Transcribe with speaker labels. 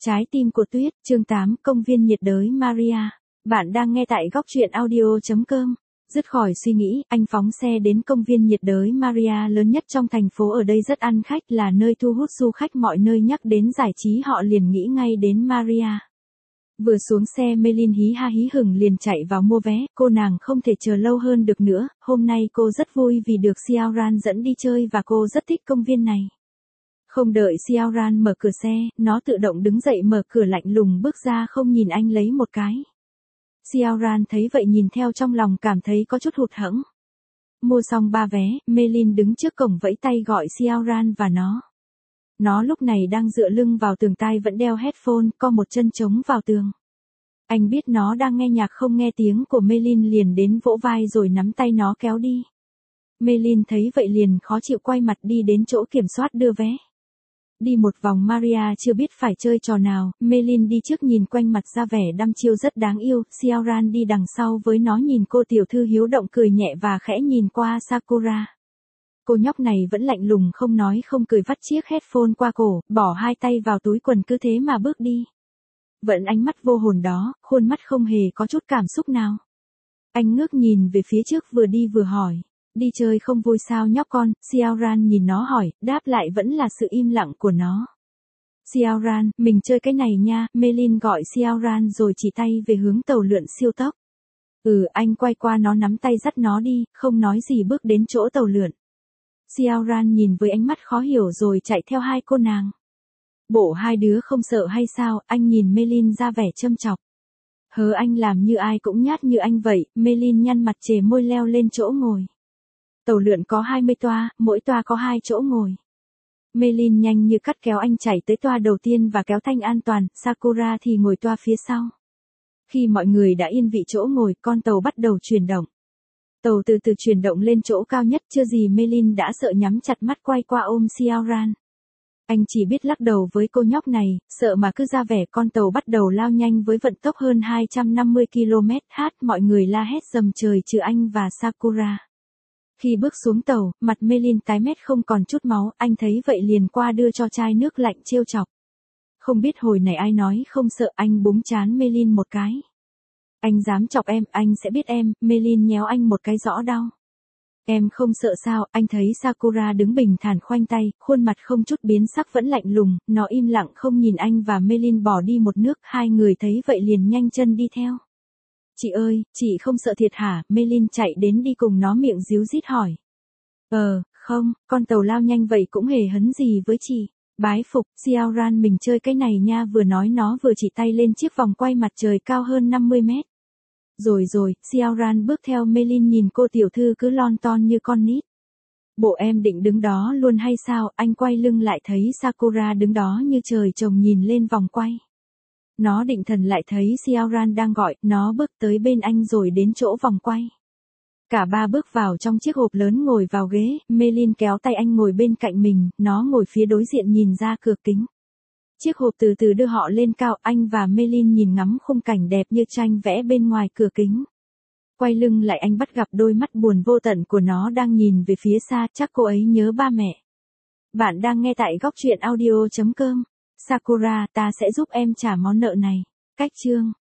Speaker 1: Trái tim của tuyết, chương 8, công viên nhiệt đới Maria. Bạn đang nghe tại góc truyện audio.com. Dứt khỏi suy nghĩ, anh phóng xe đến công viên nhiệt đới Maria lớn nhất trong thành phố. Ở đây rất ăn khách, là nơi thu hút du khách, mọi nơi nhắc đến giải trí họ liền nghĩ ngay đến Maria. Vừa xuống xe Melin hí ha hí hửng liền chạy vào mua vé, cô nàng không thể chờ lâu hơn được nữa, hôm nay cô rất vui vì được Xiaoran dẫn đi chơi và cô rất thích công viên này. Không đợi Xiaoran mở cửa xe, nó tự động đứng dậy mở cửa lạnh lùng bước ra không nhìn anh lấy một cái. Xiaoran thấy vậy nhìn theo trong lòng cảm thấy có chút hụt hẫng. Mua xong 3 vé, Melin đứng trước cổng vẫy tay gọi Xiaoran và nó. Nó lúc này đang dựa lưng vào tường, tai vẫn đeo headphone, co một chân chống vào tường. Anh biết nó đang nghe nhạc không nghe tiếng của Melin liền đến vỗ vai rồi nắm tay nó kéo đi. Melin thấy vậy liền khó chịu quay mặt đi đến chỗ kiểm soát đưa vé. Đi một vòng Maria chưa biết phải chơi trò nào, Melin đi trước nhìn quanh mặt ra vẻ đăm chiêu rất đáng yêu, Xiaoran đi đằng sau với nó nhìn cô tiểu thư hiếu động cười nhẹ và khẽ nhìn qua Sakura. Cô nhóc này vẫn lạnh lùng không nói không cười vắt chiếc headphone qua cổ, bỏ hai tay vào túi quần cứ thế mà bước đi. Vẫn ánh mắt vô hồn đó, khuôn mắt không hề có chút cảm xúc nào. Anh ngước nhìn về phía trước vừa đi vừa hỏi. Đi chơi không vui sao nhóc con, Xiaoran nhìn nó hỏi, đáp lại vẫn là sự im lặng của nó. Xiaoran, mình chơi cái này nha, Melin gọi Xiaoran rồi chỉ tay về hướng tàu lượn siêu tốc. Anh quay qua nó nắm tay dắt nó đi, không nói gì bước đến chỗ tàu lượn. Xiaoran nhìn với ánh mắt khó hiểu rồi chạy theo hai cô nàng. Bộ hai đứa không sợ hay sao, anh nhìn Melin ra vẻ châm chọc. Anh làm như ai cũng nhát như anh vậy, Melin nhăn mặt chề môi leo lên chỗ ngồi. Tàu lượn có 20 toa, mỗi toa có 2 chỗ ngồi. Melin nhanh như cắt kéo anh chạy tới toa đầu tiên và kéo thanh an toàn, Sakura thì ngồi toa phía sau. Khi mọi người đã yên vị chỗ ngồi, con tàu bắt đầu chuyển động. Tàu từ từ chuyển động lên chỗ cao nhất, chưa gì Melin đã sợ nhắm chặt mắt quay qua ôm Xiaoran. Anh chỉ biết lắc đầu với cô nhóc này, sợ mà cứ ra vẻ. Con tàu bắt đầu lao nhanh với vận tốc hơn 250 km/h, mọi người la hét rầm trời trừ anh và Sakura. Khi bước xuống tàu, mặt Melin tái mét không còn chút máu, anh thấy vậy liền qua đưa cho chai nước lạnh trêu chọc. Không biết hồi này ai nói không sợ, anh búng trán Melin một cái. Anh dám chọc em, anh sẽ biết em, Melin nhéo anh một cái rõ đau. Em không sợ sao, anh thấy Sakura đứng bình thản khoanh tay, khuôn mặt không chút biến sắc vẫn lạnh lùng, nó im lặng không nhìn anh và Melin bỏ đi một nước, hai người thấy vậy liền nhanh chân đi theo. Chị ơi, chị không sợ thiệt hả? Melin chạy đến đi cùng nó miệng díu dít hỏi. Không, con tàu lao nhanh vậy cũng hề hấn gì với chị. Bái phục, Xiaoran mình chơi cái này nha, vừa nói nó vừa chỉ tay lên chiếc vòng quay mặt trời cao hơn 50 mét. Rồi, Xiaoran bước theo Melin nhìn cô tiểu thư cứ lon ton như con nít. Bộ em định đứng đó luôn hay sao? Anh quay lưng lại thấy Sakura đứng đó như trời trồng nhìn lên vòng quay. Nó định thần lại thấy Xiaoran đang gọi, nó bước tới bên anh rồi đến chỗ vòng quay. Cả ba bước vào trong chiếc hộp lớn ngồi vào ghế, Melin kéo tay anh ngồi bên cạnh mình, nó ngồi phía đối diện nhìn ra cửa kính. Chiếc hộp từ từ đưa họ lên cao, anh và Melin nhìn ngắm khung cảnh đẹp như tranh vẽ bên ngoài cửa kính. Quay lưng lại anh bắt gặp đôi mắt buồn vô tận của nó đang nhìn về phía xa, chắc cô ấy nhớ ba mẹ. Bạn đang nghe tại góc truyện audio.com. Sakura, ta sẽ giúp em trả món nợ này. Cách chương